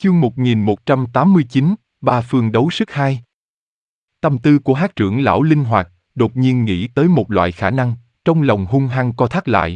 Chương 1189, Ba phương đấu sức 2. Tâm tư của Hắc trưởng lão linh hoạt, đột nhiên nghĩ tới một loại khả năng, trong lòng hung hăng co thắt lại.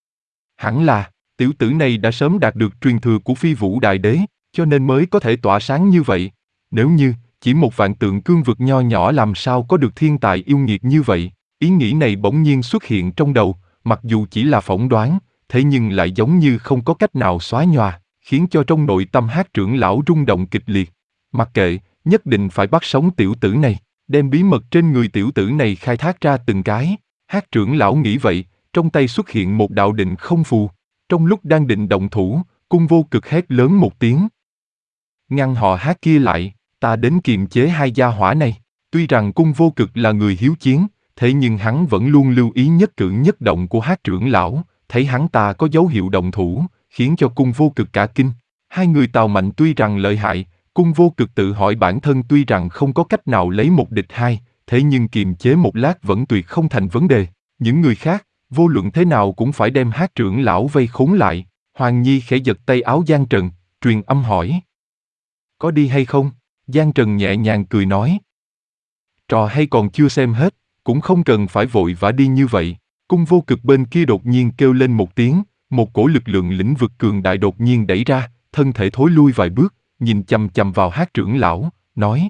Hẳn là, tiểu tử này đã sớm đạt được truyền thừa của Phi Vũ Đại Đế, cho nên mới có thể tỏa sáng như vậy. Nếu như, chỉ một vạn tượng cương vực nho nhỏ làm sao có được thiên tài yêu nghiệt như vậy, ý nghĩ này bỗng nhiên xuất hiện trong đầu, mặc dù chỉ là phỏng đoán, thế nhưng lại giống như không có cách nào xóa nhòa, khiến cho trong nội tâm Hắc trưởng lão rung động kịch liệt. Mặc kệ, nhất định phải bắt sống tiểu tử này, đem bí mật trên người tiểu tử này khai thác ra từng cái. Hắc trưởng lão nghĩ vậy, trong tay xuất hiện một đạo định không phù. Trong lúc đang định động thủ, Cung Vô Cực hét lớn một tiếng. Ngăn họ Hắc kia lại, ta đến kiềm chế hai gia hỏa này. Tuy rằng Cung Vô Cực là người hiếu chiến, thế nhưng hắn vẫn luôn lưu ý nhất cử nhất động của Hắc trưởng lão, thấy hắn ta có dấu hiệu động thủ, khiến cho Cung Vô Cực cả kinh. Hai người Tào Mạnh tuy rằng lợi hại, Cung Vô Cực tự hỏi bản thân tuy rằng không có cách nào lấy một địch hai, thế nhưng kiềm chế một lát vẫn tuyệt không thành vấn đề. Những người khác, vô luận thế nào cũng phải đem Hắc trưởng lão vây khốn lại. Hoàng Nhi khẽ giật tay áo Giang Trần, truyền âm hỏi. Có đi hay không? Giang Trần nhẹ nhàng cười nói. Trò hay còn chưa xem hết, cũng không cần phải vội vã đi như vậy. Cung Vô Cực bên kia đột nhiên kêu lên một tiếng, một cổ lực lượng lĩnh vực cường đại đột nhiên đẩy ra, thân thể thối lui vài bước, nhìn chằm chằm vào Hắc trưởng lão, nói.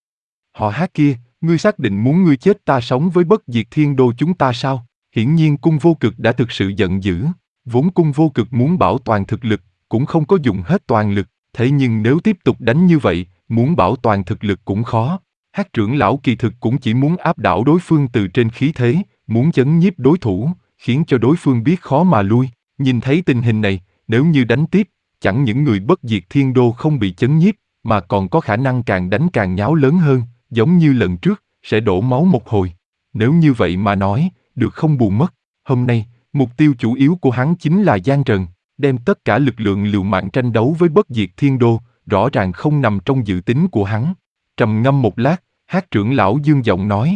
Họ Hắc kia, ngươi xác định muốn ngươi chết ta sống với Bất Diệt Thiên Đô chúng ta sao? Hiển nhiên Cung Vô Cực đã thực sự giận dữ, vốn Cung Vô Cực muốn bảo toàn thực lực, cũng không có dùng hết toàn lực, thế nhưng nếu tiếp tục đánh như vậy, muốn bảo toàn thực lực cũng khó. Hắc trưởng lão kỳ thực cũng chỉ muốn áp đảo đối phương từ trên khí thế, muốn chấn nhiếp đối thủ, khiến cho đối phương biết khó mà lui. Nhìn thấy tình hình này, nếu như đánh tiếp, chẳng những người Bất Diệt Thiên Đô không bị chấn nhiếp, mà còn có khả năng càng đánh càng nháo lớn hơn, giống như lần trước, sẽ đổ máu một hồi. Nếu như vậy mà nói, được không bù mất. Hôm nay, mục tiêu chủ yếu của hắn chính là Giang Trần, đem tất cả lực lượng liều mạng tranh đấu với Bất Diệt Thiên Đô, rõ ràng không nằm trong dự tính của hắn. Trầm ngâm một lát, Hắc trưởng lão dương giọng nói.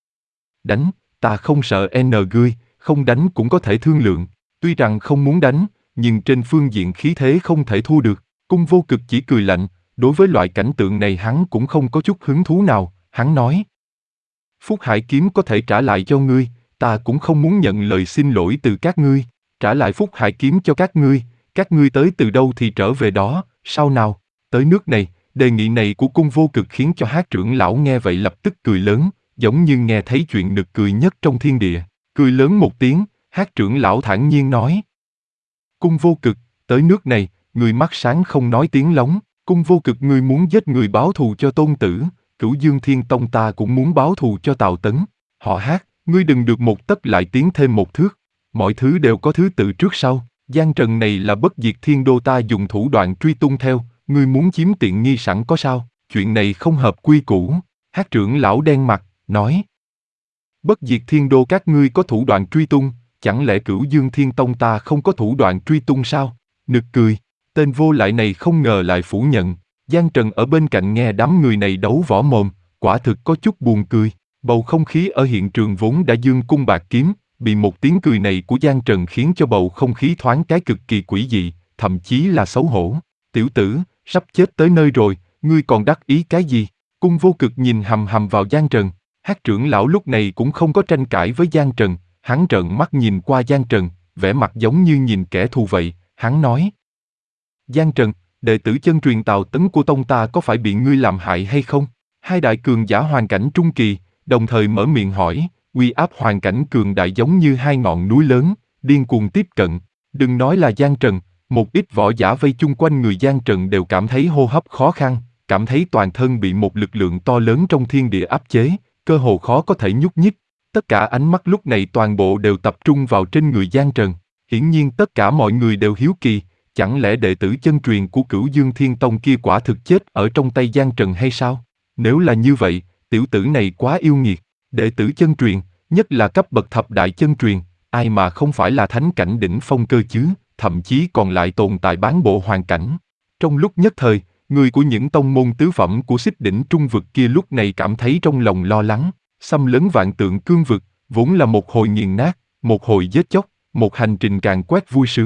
Đánh, ta không sợ ngươi, không đánh cũng có thể thương lượng. Tuy rằng không muốn đánh, nhưng trên phương diện khí thế không thể thua được. Cung Vô Cực chỉ cười lạnh, đối với loại cảnh tượng này hắn cũng không có chút hứng thú nào, hắn nói. Phúc Hải kiếm có thể trả lại cho ngươi, ta cũng không muốn nhận lời xin lỗi từ các ngươi, trả lại Phúc Hải kiếm cho các ngươi tới từ đâu thì trở về đó, sao nào? Tới nước này, đề nghị này của Cung Vô Cực khiến cho Hắc trưởng lão nghe vậy lập tức cười lớn, giống như nghe thấy chuyện nực cười nhất trong thiên địa. Cười lớn một tiếng, Hắc trưởng lão thản nhiên nói. Cung Vô Cực, tới nước này, người mắt sáng không nói tiếng lóng, Cung Vô Cực ngươi muốn giết người báo thù cho Tôn Tử, Cửu Dương Thiên Tông ta cũng muốn báo thù cho Tào Tấn. Họ Hắc, ngươi đừng được một tấc lại tiến thêm một thước, mọi thứ đều có thứ tự trước sau. Giang Trần này là Bất Diệt Thiên Đô ta dùng thủ đoạn truy tung theo, ngươi muốn chiếm tiện nghi sẵn có sao? Chuyện này không hợp quy củ. Hắc trưởng lão đen mặt, nói. Bất Diệt Thiên Đô các ngươi có thủ đoạn truy tung, chẳng lẽ Cửu Dương Thiên Tông ta không có thủ đoạn truy tung sao? Nực cười, tên vô lại này không ngờ lại phủ nhận. Giang Trần ở bên cạnh nghe đám người này đấu võ mồm, quả thực có chút buồn cười. Bầu không khí ở hiện trường vốn đã dương cung bạc kiếm, bị một tiếng cười này của Giang Trần khiến cho bầu không khí thoáng cái cực kỳ quỷ dị, thậm chí là xấu hổ. Tiểu tử, sắp chết tới nơi rồi, ngươi còn đắc ý cái gì? Cung Vô Cực nhìn hằm hằm vào Giang Trần. Hắc trưởng lão lúc này cũng không có tranh cãi với Giang Trần, hắn trợn mắt nhìn qua Giang Trần, vẻ mặt giống như nhìn kẻ thù vậy, hắn nói. Giang Trần, đệ tử chân truyền Tào Tấn của tông ta có phải bị ngươi làm hại hay không? Hai đại cường giả hoàn cảnh trung kỳ, đồng thời mở miệng hỏi, uy áp hoàn cảnh cường đại giống như hai ngọn núi lớn, điên cuồng tiếp cận. Đừng nói là Giang Trần, một ít võ giả vây chung quanh người Giang Trần đều cảm thấy hô hấp khó khăn, cảm thấy toàn thân bị một lực lượng to lớn trong thiên địa áp chế, cơ hồ khó có thể nhúc nhích. Tất cả ánh mắt lúc này toàn bộ đều tập trung vào trên người Giang Trần. Hiển nhiên tất cả mọi người đều hiếu kỳ, chẳng lẽ đệ tử chân truyền của Cửu Dương Thiên Tông kia quả thực chết ở trong tay Giang Trần hay sao? Nếu là như vậy, tiểu tử này quá yêu nghiệt. Đệ tử chân truyền, nhất là cấp bậc thập đại chân truyền, ai mà không phải là thánh cảnh đỉnh phong cơ chứ, thậm chí còn lại tồn tại bán bộ hoàn cảnh. Trong lúc nhất thời, người của những tông môn tứ phẩm của Xích Đỉnh Trung vực kia lúc này cảm thấy trong lòng lo lắng. Xâm lấn vạn tượng cương vực, vốn là một hồi nghiền nát, một hồi giết chóc, một hành trình càng quét vui sướng.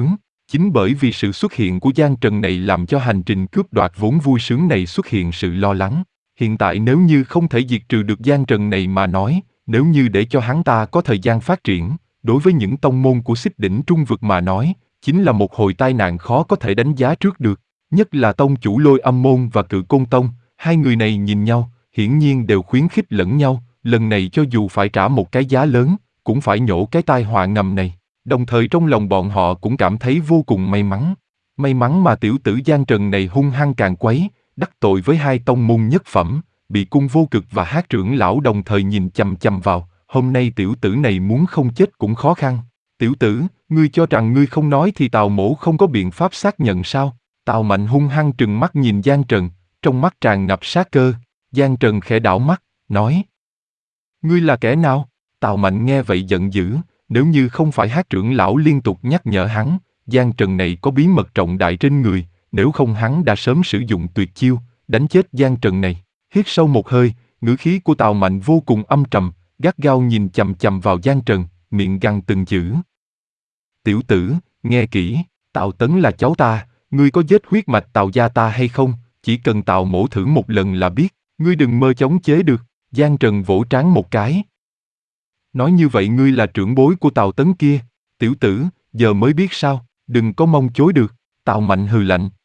Chính bởi vì sự xuất hiện của Giang Trần này làm cho hành trình cướp đoạt vốn vui sướng này xuất hiện sự lo lắng. Hiện tại nếu như không thể diệt trừ được Giang Trần này mà nói, nếu như để cho hắn ta có thời gian phát triển, đối với những tông môn của Xích Đỉnh Trung Vực mà nói, chính là một hồi tai nạn khó có thể đánh giá trước được. Nhất là tông chủ Lôi Âm Môn và Cự Côn Tông, hai người này nhìn nhau, hiển nhiên đều khuyến khích lẫn nhau, lần này cho dù phải trả một cái giá lớn, cũng phải nhổ cái tai họa ngầm này. Đồng thời trong lòng bọn họ cũng cảm thấy vô cùng may mắn. May mắn mà tiểu tử Giang Trần này hung hăng càn quấy, đắc tội với hai tông môn nhất phẩm, bị Cung Vô Cực và Hát trưởng lão đồng thời nhìn chằm chằm vào, hôm nay tiểu tử này muốn không chết cũng khó khăn. Tiểu tử, ngươi cho rằng ngươi không nói thì Tào Mỗ không có biện pháp xác nhận sao? Tào Mạnh hung hăng trừng mắt nhìn Giang Trần, trong mắt tràn ngập sát cơ. Giang Trần khẽ đảo mắt, nói: Ngươi là kẻ nào? Tào Mạnh nghe vậy giận dữ, nếu như không phải Hát trưởng lão liên tục nhắc nhở hắn, Giang Trần này có bí mật trọng đại trên người, nếu không hắn đã sớm sử dụng tuyệt chiêu, đánh chết Giang Trần này. Hít sâu một hơi, ngữ khí của Tào Mạnh vô cùng âm trầm, gắt gao nhìn chằm chằm vào Giang Trần, miệng gằn từng chữ. Tiểu tử, nghe kỹ, Tào Tấn là cháu ta, ngươi có giết huyết mạch Tào gia ta hay không, chỉ cần Tào Mỗ thử một lần là biết, ngươi đừng mơ chống chế được. Giang Trần vỗ trán một cái. Nói như vậy ngươi là trưởng bối của Tào Tấn kia, tiểu tử, giờ mới biết sao, đừng có mong chối được. Tào Mạnh hừ lạnh,